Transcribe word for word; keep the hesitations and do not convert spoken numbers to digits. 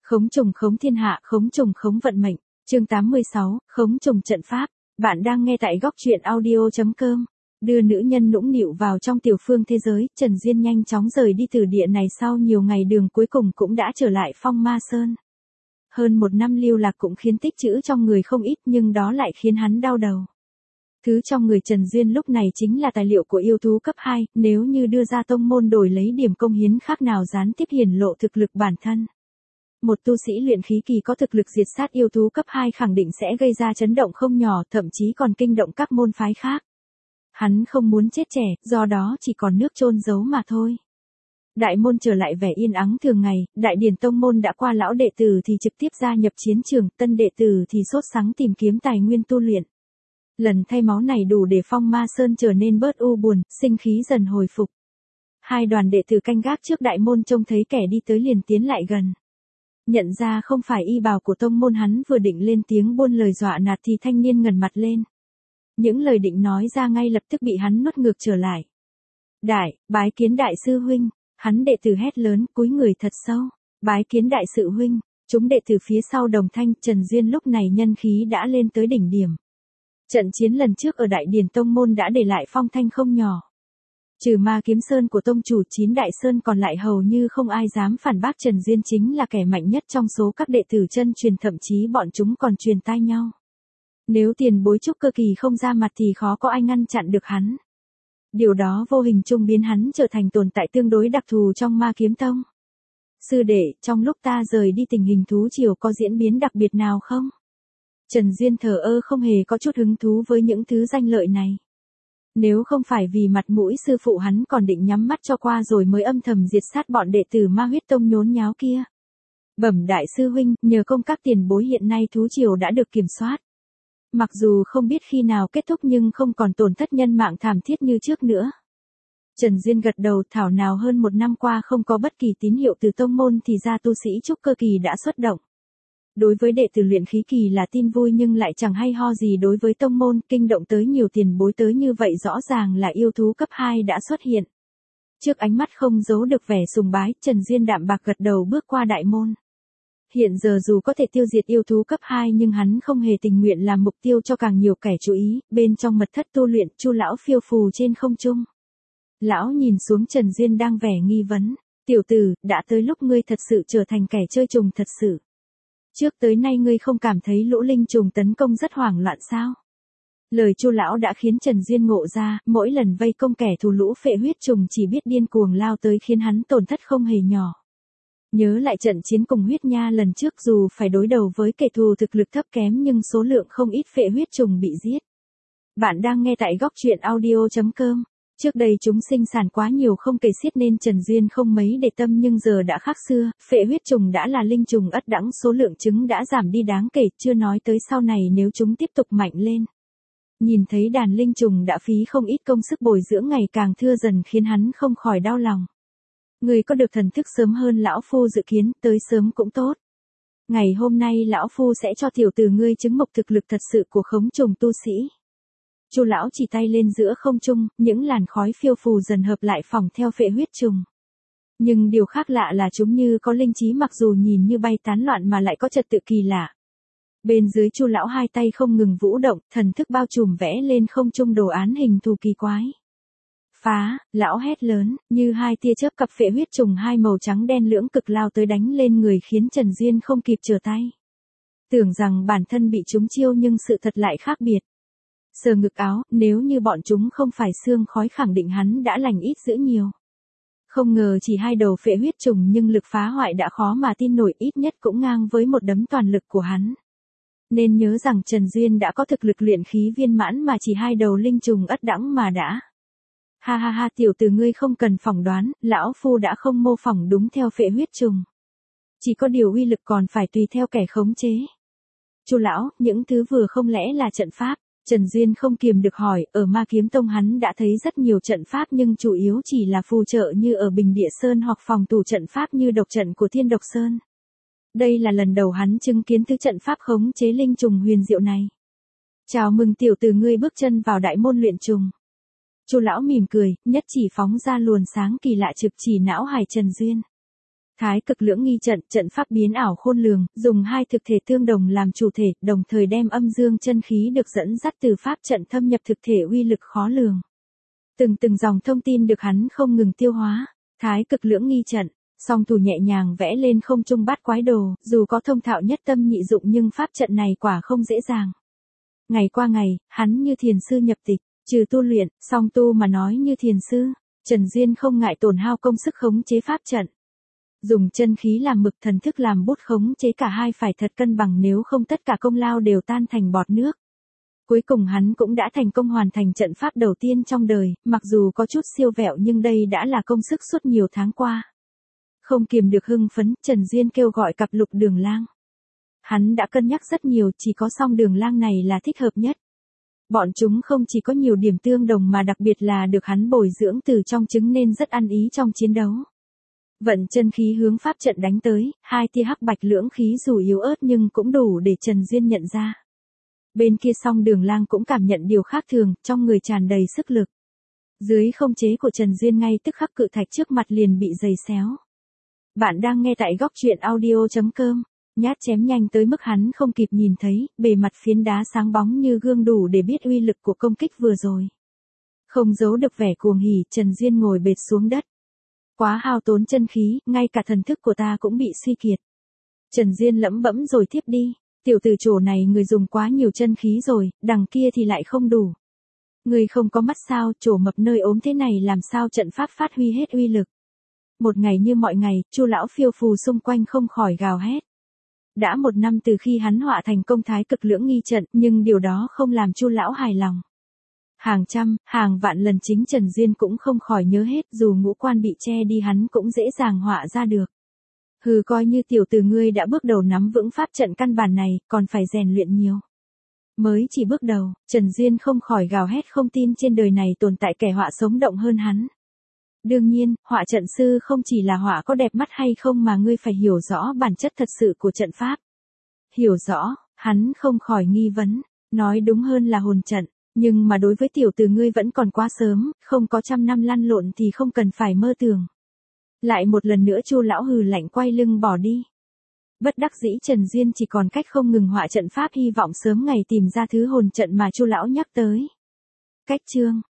Khống trùng khống thiên hạ, khống trùng khống vận mệnh. Chương tám mươi sáu, khống trùng trận pháp. Bạn đang nghe tại góc truyện audio chấm com. Đưa nữ nhân nũng nịu vào trong tiểu phương thế giới, Trần Diên nhanh chóng rời đi từ địa này sau nhiều ngày đường cuối cùng cũng đã trở lại Phong Ma Sơn. Hơn một năm lưu lạc cũng khiến tích trữ trong người không ít, nhưng đó lại khiến hắn đau đầu. Thứ trong người Trần Diên lúc này chính là tài liệu của yêu thú cấp hai, nếu như đưa ra tông môn đổi lấy điểm công hiến khác nào gián tiếp hiển lộ thực lực bản thân. Một tu sĩ luyện khí kỳ có thực lực diệt sát yêu thú cấp hai khẳng định sẽ gây ra chấn động không nhỏ, thậm chí còn kinh động các môn phái khác. Hắn không muốn chết trẻ, do đó chỉ còn nước chôn giấu mà thôi. Đại môn trở lại vẻ yên ắng thường ngày, đại điển tông môn đã qua, lão đệ tử thì trực tiếp gia nhập chiến trường, tân đệ tử thì sốt sắng tìm kiếm tài nguyên tu luyện. Lần thay máu này đủ để Phong Ma Sơn trở nên bớt u buồn, sinh khí dần hồi phục. Hai đoàn đệ tử canh gác trước đại môn trông thấy kẻ đi tới liền tiến lại gần. Nhận ra không phải y bào của tông môn, hắn vừa định lên tiếng buôn lời dọa nạt thì thanh niên ngẩng mặt lên. Những lời định nói ra ngay lập tức bị hắn nuốt ngược trở lại. Đại, bái kiến đại sư huynh, hắn đệ tử hét lớn, cúi người thật sâu. Bái kiến đại sư huynh, chúng đệ tử phía sau đồng thanh. Trần Diên lúc này nhân khí đã lên tới đỉnh điểm. Trận chiến lần trước ở đại điển tông môn đã để lại phong thanh không nhỏ. Trừ Ma Kiếm Sơn của tông chủ, chín đại sơn còn lại hầu như không ai dám phản bác Trần Diên chính là kẻ mạnh nhất trong số các đệ tử chân truyền, thậm chí bọn chúng còn truyền tai nhau. Nếu tiền bối Trúc Cơ Kỳ không ra mặt thì khó có ai ngăn chặn được hắn. Điều đó vô hình chung biến hắn trở thành tồn tại tương đối đặc thù trong Ma Kiếm Tông. Sư đệ, trong lúc ta rời đi tình hình thú triều có diễn biến đặc biệt nào không? Trần Diên thờ ơ không hề có chút hứng thú với những thứ danh lợi này. Nếu không phải vì mặt mũi sư phụ, hắn còn định nhắm mắt cho qua rồi mới âm thầm diệt sát bọn đệ tử Ma Huyết Tông nhốn nháo kia. Bẩm đại sư huynh, nhờ công các tiền bối hiện nay thú triều đã được kiểm soát. Mặc dù không biết khi nào kết thúc nhưng không còn tổn thất nhân mạng thảm thiết như trước nữa. Trần Diên gật đầu, thảo nào hơn một năm qua không có bất kỳ tín hiệu từ tông môn thì ra tu sĩ Trúc Cơ Kỳ đã xuất động. Đối với đệ tử luyện khí kỳ là tin vui nhưng lại chẳng hay ho gì đối với tông môn, kinh động tới nhiều tiền bối tới như vậy rõ ràng là yêu thú cấp hai đã xuất hiện. Trước ánh mắt không giấu được vẻ sùng bái, Trần Diên đạm bạc gật đầu bước qua đại môn. Hiện giờ dù có thể tiêu diệt yêu thú cấp hai nhưng hắn không hề tình nguyện làm mục tiêu cho càng nhiều kẻ chú ý. Bên trong mật thất tu luyện, Chu lão phiêu phù trên không trung. Lão nhìn xuống Trần Diên đang vẻ nghi vấn. Tiểu tử, đã tới lúc ngươi thật sự trở thành kẻ chơi trùng thật sự. Trước tới nay ngươi không cảm thấy lũ linh trùng tấn công rất hoảng loạn sao? Lời Chu lão đã khiến Trần Diên ngộ ra, mỗi lần vây công kẻ thù lũ phệ huyết trùng chỉ biết điên cuồng lao tới khiến hắn tổn thất không hề nhỏ. Nhớ lại trận chiến cùng huyết nha lần trước, dù phải đối đầu với kẻ thù thực lực thấp kém nhưng số lượng không ít phệ huyết trùng bị giết. Bạn đang nghe tại góc truyện audio chấm com. Trước đây chúng sinh sản quá nhiều không kể xiết nên Trần Diên không mấy để tâm, nhưng giờ đã khác xưa, phệ huyết trùng đã là linh trùng ất đẳng, số lượng trứng đã giảm đi đáng kể, chưa nói tới sau này nếu chúng tiếp tục mạnh lên. Nhìn thấy đàn linh trùng đã phí không ít công sức bồi dưỡng ngày càng thưa dần khiến hắn không khỏi đau lòng. Người có được thần thức sớm hơn lão phu dự kiến, tới sớm cũng tốt. Ngày hôm nay lão phu sẽ cho tiểu tử ngươi chứng mộc thực lực thật sự của khống trùng tu sĩ. Chu lão chỉ tay lên giữa không trung, những làn khói phiêu phù dần hợp lại phòng theo phệ huyết trùng. Nhưng điều khác lạ là chúng như có linh trí, mặc dù nhìn như bay tán loạn mà lại có trật tự kỳ lạ. Bên dưới Chu lão hai tay không ngừng vũ động, thần thức bao trùm vẽ lên không trung đồ án hình thù kỳ quái. Phá, lão hét lớn, như hai tia chớp cặp phệ huyết trùng hai màu trắng đen lưỡng cực lao tới đánh lên người khiến Trần Diên không kịp trở tay. Tưởng rằng bản thân bị chúng chiêu nhưng sự thật lại khác biệt. Sờ ngực áo, nếu như bọn chúng không phải xương khói khẳng định hắn đã lành ít dữ nhiều. Không ngờ chỉ hai đầu phệ huyết trùng nhưng lực phá hoại đã khó mà tin nổi, ít nhất cũng ngang với một đấm toàn lực của hắn. Nên nhớ rằng Trần Diên đã có thực lực luyện khí viên mãn mà chỉ hai đầu linh trùng ất đẳng mà đã. Ha ha ha, tiểu tử ngươi không cần phỏng đoán, lão phu đã không mô phỏng đúng theo phệ huyết trùng. Chỉ có điều uy lực còn phải tùy theo kẻ khống chế. Chu lão, những thứ vừa không lẽ là trận pháp? Trần Diên không kiềm được hỏi, ở Ma Kiếm Tông hắn đã thấy rất nhiều trận pháp nhưng chủ yếu chỉ là phù trợ như ở Bình Địa Sơn hoặc phòng thủ trận pháp như độc trận của Thiên Độc Sơn. Đây là lần đầu hắn chứng kiến thứ trận pháp khống chế linh trùng huyền diệu này. Chào mừng tiểu tử ngươi bước chân vào đại môn luyện trùng. Chu lão mỉm cười, nhất chỉ phóng ra luồn sáng kỳ lạ trực chỉ não hải Trần Diên. Thái cực lưỡng nghi trận, trận pháp biến ảo khôn lường, dùng hai thực thể tương đồng làm chủ thể, đồng thời đem âm dương chân khí được dẫn dắt từ pháp trận thâm nhập thực thể uy lực khó lường. Từng từng dòng thông tin được hắn không ngừng tiêu hóa. Thái cực lưỡng nghi trận, song thủ nhẹ nhàng vẽ lên không trung bát quái đồ, dù có thông thạo nhất tâm nhị dụng nhưng pháp trận này quả không dễ dàng. Ngày qua ngày, hắn như thiền sư nhập tịch, trừ tu luyện, song tu mà nói như thiền sư, Trần Diên không ngại tổn hao công sức khống chế pháp trận. Dùng chân khí làm mực, thần thức làm bút, khống chế cả hai phải thật cân bằng, nếu không tất cả công lao đều tan thành bọt nước. Cuối cùng hắn cũng đã thành công hoàn thành trận pháp đầu tiên trong đời, mặc dù có chút siêu vẹo nhưng đây đã là công sức suốt nhiều tháng qua. Không kiềm được hưng phấn, Trần Diên kêu gọi cặp Lục Đường Lang. Hắn đã cân nhắc rất nhiều, chỉ có Song Đường Lang này là thích hợp nhất. Bọn chúng không chỉ có nhiều điểm tương đồng mà đặc biệt là được hắn bồi dưỡng từ trong trứng nên rất ăn ý trong chiến đấu. Vận chân khí hướng pháp trận đánh tới, hai tia hắc bạch lưỡng khí dù yếu ớt nhưng cũng đủ để Trần Diên nhận ra. Bên kia Song Đường Lang cũng cảm nhận điều khác thường, trong người tràn đầy sức lực. Dưới không chế của Trần Diên ngay tức khắc cự thạch trước mặt liền bị giày xéo. Bạn đang nghe tại góc truyện audio chấm com. Nhát chém nhanh tới mức hắn không kịp nhìn thấy, bề mặt phiến đá sáng bóng như gương đủ để biết uy lực của công kích vừa rồi. Không giấu được vẻ cuồng hỉ, Trần Diên ngồi bệt xuống đất. Quá hao tốn chân khí, ngay cả thần thức của ta cũng bị suy kiệt. Trần Diên lẩm bẩm rồi tiếp đi, tiểu tử chỗ này người dùng quá nhiều chân khí rồi, đằng kia thì lại không đủ. Người không có mắt sao, chỗ mập nơi ốm thế này làm sao trận pháp phát huy hết uy lực. Một ngày như mọi ngày, Chu lão phiêu phù xung quanh không khỏi gào hét. Đã một năm từ khi hắn họa thành công thái cực lưỡng nghi trận, nhưng điều đó không làm Chu lão hài lòng. Hàng trăm, hàng vạn lần chính Trần Diên cũng không khỏi nhớ hết, dù ngũ quan bị che đi hắn cũng dễ dàng họa ra được. Hừ, coi như tiểu tử ngươi đã bước đầu nắm vững pháp trận căn bản này, còn phải rèn luyện nhiều. Mới chỉ bước đầu, Trần Diên không khỏi gào hét, không tin trên đời này tồn tại kẻ họa sống động hơn hắn. Đương nhiên, họa trận sư không chỉ là họa có đẹp mắt hay không mà ngươi phải hiểu rõ bản chất thật sự của trận pháp. Hiểu rõ, hắn không khỏi nghi vấn, nói đúng hơn là hồn trận, nhưng mà đối với tiểu tử ngươi vẫn còn quá sớm, không có trăm năm lăn lộn thì không cần phải mơ tưởng. Lại một lần nữa Chu lão hừ lạnh quay lưng bỏ đi. Bất đắc dĩ Trần Diên chỉ còn cách không ngừng họa trận pháp, hy vọng sớm ngày tìm ra thứ hồn trận mà Chu lão nhắc tới. Cách chương